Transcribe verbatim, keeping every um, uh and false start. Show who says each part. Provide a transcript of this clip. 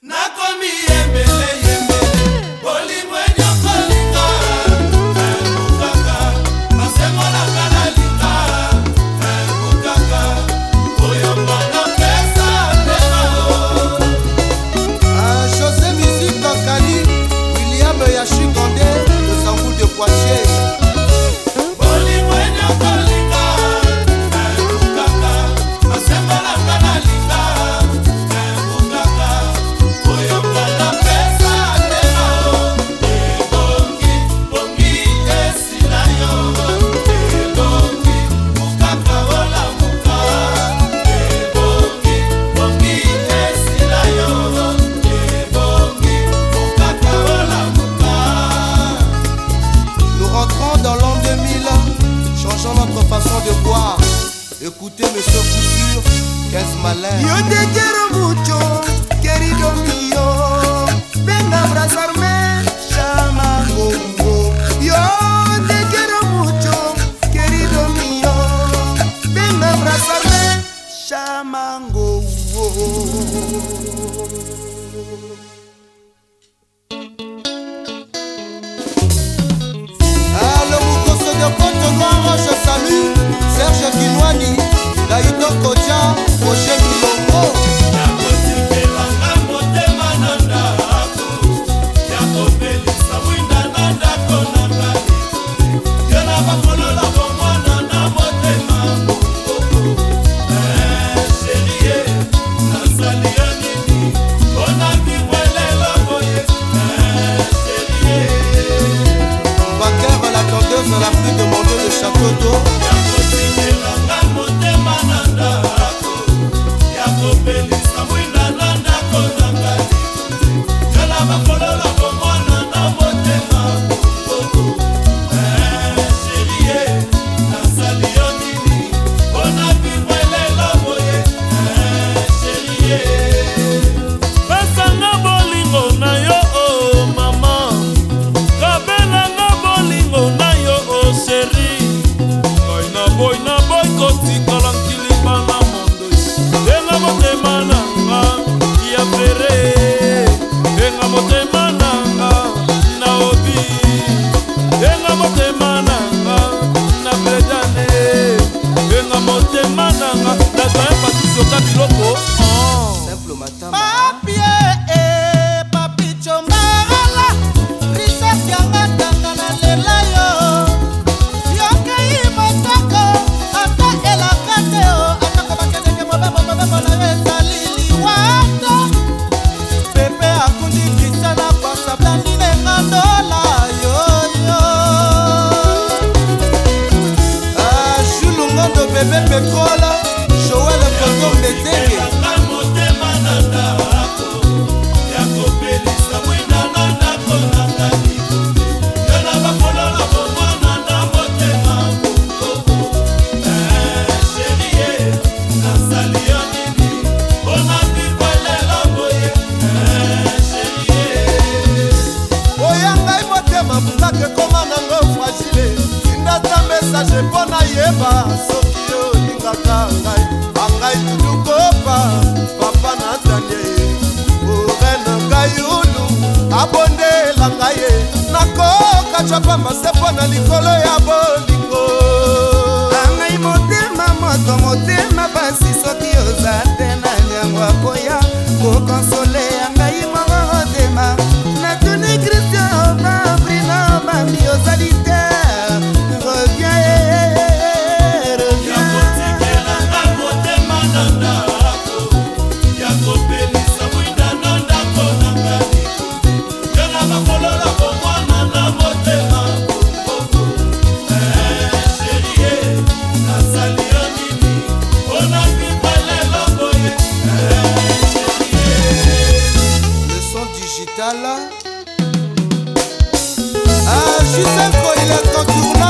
Speaker 1: Écoutez Monsieur Couture, quinze malin.
Speaker 2: Yo te quiero mucho, querido mío. Venga a abrazarme, chamango. Yo te quiero mucho, querido mío. Venga a abrazarme, chamango.
Speaker 1: Ah, le Moukoso de Poto Grand, je salue Serge Kinwani, Gaïto Kodia, Roger Milongo. Dans la pluie demandée de château d'eau. Simple matama.
Speaker 2: Papie eh papi chomala. Risa sianga tanga na lela yo. Yoke imotako ata elakate o atako bakete ke mobe mobe mobe na resalili wata. Pepe akundi Christiana kwa sablani ne kandola yo yo.
Speaker 1: Ah, Chulungondo bébé pétrole, Joël Koto Mbetenge.
Speaker 2: Message pona yeba soki olingaka ngai angai tudukopa papa na Daniel orena ngai ulu abondela ngai nakoka chapa masepo na likolo ya bolingo angai motema moto motema basi soki oza te na nyango akoya kokonsole angai mama motema natuni Christian obabri na bambi ozali te.
Speaker 1: Ah, Giselko, il est en tournée.